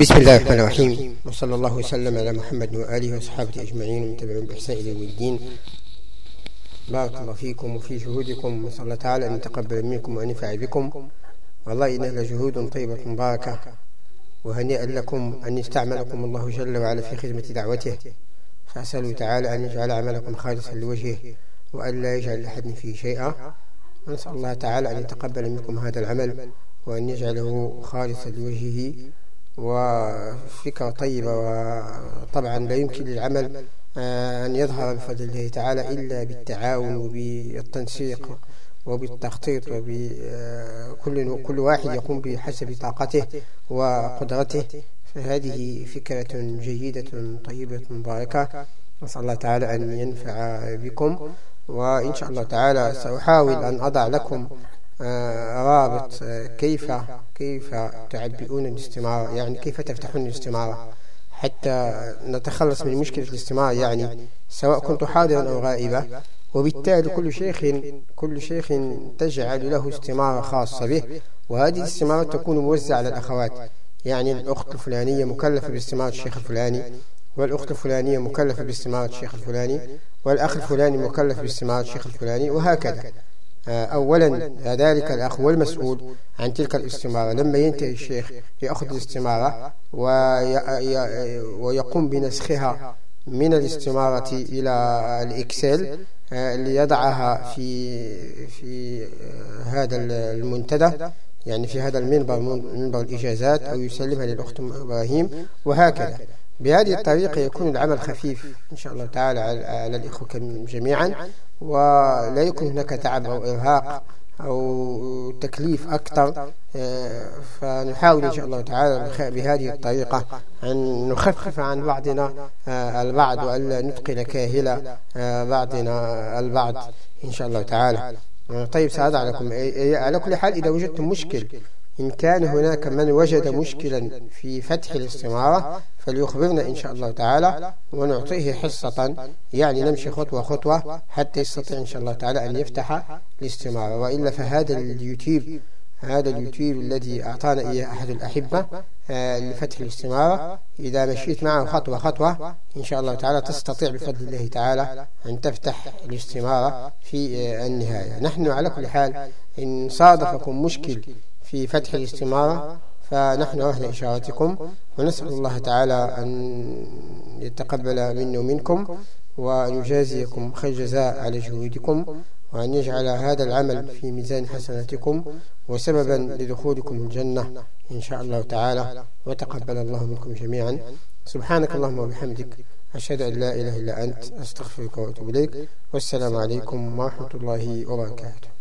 بسم الله الرحمن الرحيم، وصلى الله وسلم على محمد وآله وصحابه أجمعين ومن تبعهم بإحسان إلى يوم الدين. بارك الله فيكم وفي جهودكم، وصلى الله تعالى أن يتقبل منكم وأن ينفع بكم. والله إنها لجهود طيبة مباركة، وهنيئا لكم أن يستعملكم الله جل وعلا في خدمة دعوته، فأسأل تعالى أن يجعل عملكم خالصا لوجهه وأن لا يجعل لأحد فيه شيئا. ونسأل الله تعالى أن يتقبل منكم هذا العمل وأن يجعله خالصا لوجهه، وفكرة طيبة. وطبعا لا يمكن للعمل أن يظهر بفضل الله تعالى إلا بالتعاون وبالتنسيق وبالتخطيط، وكل واحد يقوم بحسب طاقته وقدرته. فهذه فكرة جيدة طيبة مباركة، نسأل الله تعالى أن ينفع بكم. وإن شاء الله تعالى سأحاول أن أضع لكم رابط كيف تعبئون الاستمارة، يعني كيف تفتحون الاستمارة حتى نتخلص من مشكلة الاستمارة، يعني سواء كنت حاضرا أو غائبا. وبالتالي كل شيخ تجعل له استمارة خاصة به، وهذه الاستمارة تكون موزعة على الأخوات، يعني الأخت الفلانية مكلفة باستمارة الشيخ الفلاني، والأخت الفلانية مكلفة باستمارة الشيخ الفلاني، والأخ الفلاني مكلف باستمارة الشيخ الفلاني، وهكذا. أولا ذلك الأخ هو المسؤول عن تلك الاستمارة. لما ينتهي الشيخ يأخذ الاستمارة ويقوم بنسخها من الاستمارة إلى الإكسل ليضعها في هذا المنتدى، يعني في هذا منبر الإجازات، أو يسلمها للأخت إبراهيم، وهكذا. بهذه الطريقة يكون العمل خفيف إن شاء الله تعالى على الإخوة جميعا، ولا يكون هناك تعب أو إرهاق أو تكليف أكثر. فنحاول إن شاء الله تعالى بهذه الطريقة أن نخفف عن بعضنا البعض، وألا نثقل كاهل بعضنا البعض إن شاء الله تعالى. طيب، سأضع لكم على كل حال إذا وجدتم مشكل، إن كان هناك من وجد مشكلا في فتح الاستمارة فليخبرنا إن شاء الله تعالى، ونعطيه حصة، يعني نمشي خطوة خطوة حتى يستطيع إن شاء الله تعالى أن يفتح الاستمارة. وإلا فهذا اليوتيوب الذي أعطانا إياه أحد الأحبة لفتح الاستمارة، إذا مشيت معه خطوة خطوة إن شاء الله تعالى تستطيع بفضل الله تعالى أن تفتح الاستمارة في النهاية. نحن على كل حال إن صادفكم مشكل في فتح الاستمارة فنحن أهل إشارتكم، ونسأل الله تعالى أن يتقبل منا ومنكم، وأن يجازيكم خير جزاء على جهودكم، وأن يجعل هذا العمل في ميزان حسناتكم وسببا لدخولكم الجنة إن شاء الله تعالى. وتقبل الله منكم جميعا. سبحانك اللهم وبحمدك، أشهد أن لا إله إلا أنت، أستغفرك وأتوب إليك. والسلام عليكم ورحمة الله وبركاته.